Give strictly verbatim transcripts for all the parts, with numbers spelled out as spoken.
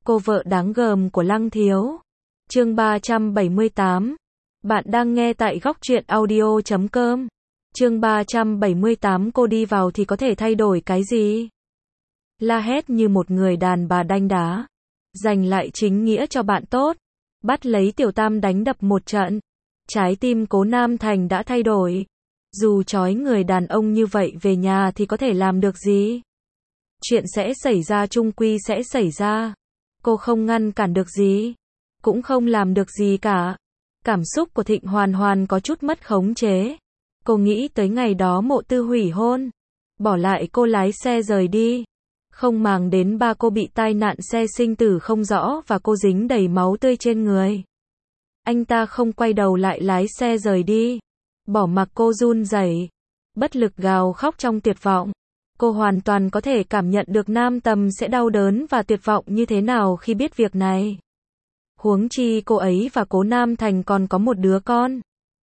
Cô vợ đáng gờm của Lăng Thiếu. Chương ba trăm bảy mươi tám. Bạn đang nghe tại góc truyện audio chấm com. Chương ba trăm bảy mươi tám. Cô đi vào thì có thể thay đổi cái gì? La hét như một người đàn bà đanh đá. Giành lại chính nghĩa cho bạn tốt. Bắt lấy Tiểu Tam đánh đập một trận. Trái tim Cố Nam Thành đã thay đổi. Dù trói người đàn ông như vậy về nhà thì có thể làm được gì? Chuyện sẽ xảy ra chung quy sẽ xảy ra. Cô không ngăn cản được gì, cũng không làm được gì cả. Cảm xúc của Thịnh Hoàn Hoàn có chút mất khống chế. Cô nghĩ tới ngày đó Mộ Tư hủy hôn, bỏ lại cô lái xe rời đi. Không màng đến ba cô bị tai nạn xe sinh tử không rõ và cô dính đầy máu tươi trên người. Anh ta không quay đầu lại lái xe rời đi, bỏ mặc cô run rẩy, bất lực gào khóc trong tuyệt vọng. Cô hoàn toàn có thể cảm nhận được Nam Tầm sẽ đau đớn và tuyệt vọng như thế nào khi biết việc này. Huống chi cô ấy và Cố Nam Thành còn có một đứa con.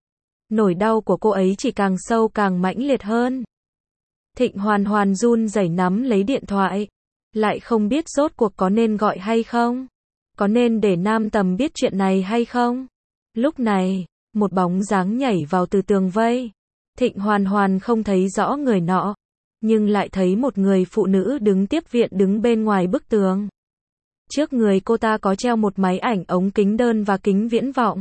Nỗi đau của cô ấy chỉ càng sâu càng mãnh liệt hơn. Thịnh Hoàn Hoàn run rẩy nắm lấy điện thoại, lại không biết rốt cuộc có nên gọi hay không, có nên để Nam Tầm biết chuyện này hay không. Lúc này, một bóng dáng nhảy vào từ tường vây. Thịnh Hoàn Hoàn không thấy rõ người nọ, nhưng lại thấy một người phụ nữ đứng tiếp viện đứng bên ngoài bức tường. Trước người cô ta có treo một máy ảnh ống kính đơn và kính viễn vọng.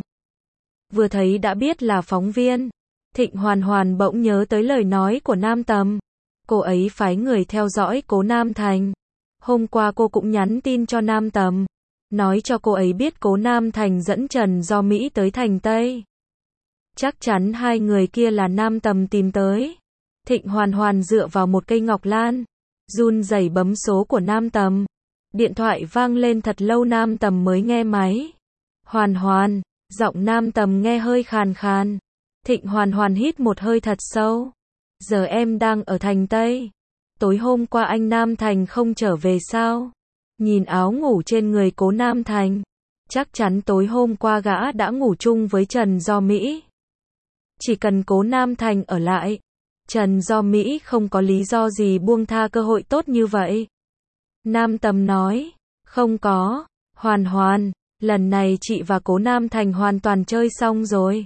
Vừa thấy đã biết là phóng viên. Thịnh Hoàn Hoàn bỗng nhớ tới lời nói của Nam Tầm. Cô ấy phái người theo dõi Cố Nam Thành. Hôm qua cô cũng nhắn tin cho Nam Tầm, nói cho cô ấy biết Cố Nam Thành dẫn Trần Do Mỹ tới thành Tây. Chắc chắn hai người kia là Nam Tầm tìm tới. Thịnh Hoàn Hoàn dựa vào một cây ngọc lan, run rẩy bấm số của Nam Tầm. Điện thoại vang lên thật lâu Nam Tầm mới nghe máy. Hoàn Hoàn, giọng Nam Tầm nghe hơi khàn khàn. Thịnh Hoàn Hoàn hít một hơi thật sâu. Giờ em đang ở thành Tây. Tối hôm qua anh Nam Thành không trở về sao? Nhìn áo ngủ trên người Cố Nam Thành, chắc chắn tối hôm qua gã đã ngủ chung với Trần Do Mỹ. Chỉ cần Cố Nam Thành ở lại, Trần Do Mỹ không có lý do gì buông tha cơ hội tốt như vậy. Nam Tầm nói, không có, Hoàn Hoàn, lần này chị và Cố Nam Thành hoàn toàn chơi xong rồi.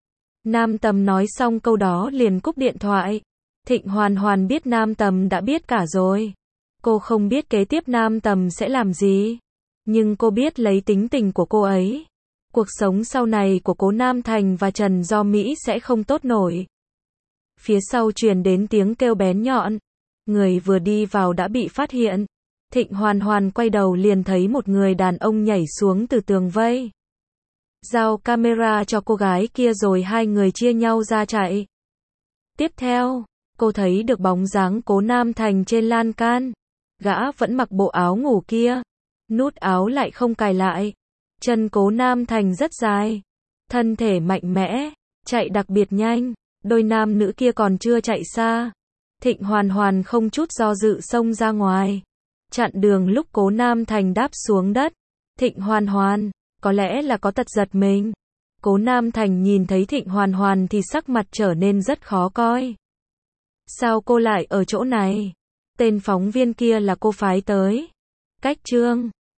Nam Tầm nói xong câu đó liền cúp điện thoại. Thịnh Hoàn Hoàn biết Nam Tầm đã biết cả rồi. Cô không biết kế tiếp Nam Tầm sẽ làm gì, nhưng cô biết lấy tính tình của cô ấy, cuộc sống sau này của Cố Nam Thành và Trần Do Mỹ sẽ không tốt nổi. Phía sau truyền đến tiếng kêu bén nhọn. Người vừa đi vào đã bị phát hiện. Thịnh Hoàn Hoàn quay đầu liền thấy một người đàn ông nhảy xuống từ tường vây. Giao camera cho cô gái kia rồi hai người chia nhau ra chạy. Tiếp theo, cô thấy được bóng dáng Cố Nam Thành trên lan can. Gã vẫn mặc bộ áo ngủ kia, nút áo lại không cài lại. Chân Cố Nam Thành rất dài, thân thể mạnh mẽ, chạy đặc biệt nhanh. Đôi nam nữ kia còn chưa chạy xa. Thịnh Hoàn Hoàn không chút do dự xông ra ngoài, chặn đường lúc Cố Nam Thành đáp xuống đất. Thịnh Hoàn Hoàn, có lẽ là có tật giật mình. Cố Nam Thành nhìn thấy Thịnh Hoàn Hoàn thì sắc mặt trở nên rất khó coi. Sao cô lại ở chỗ này? Tên phóng viên kia là cô phái tới. Cách Trương,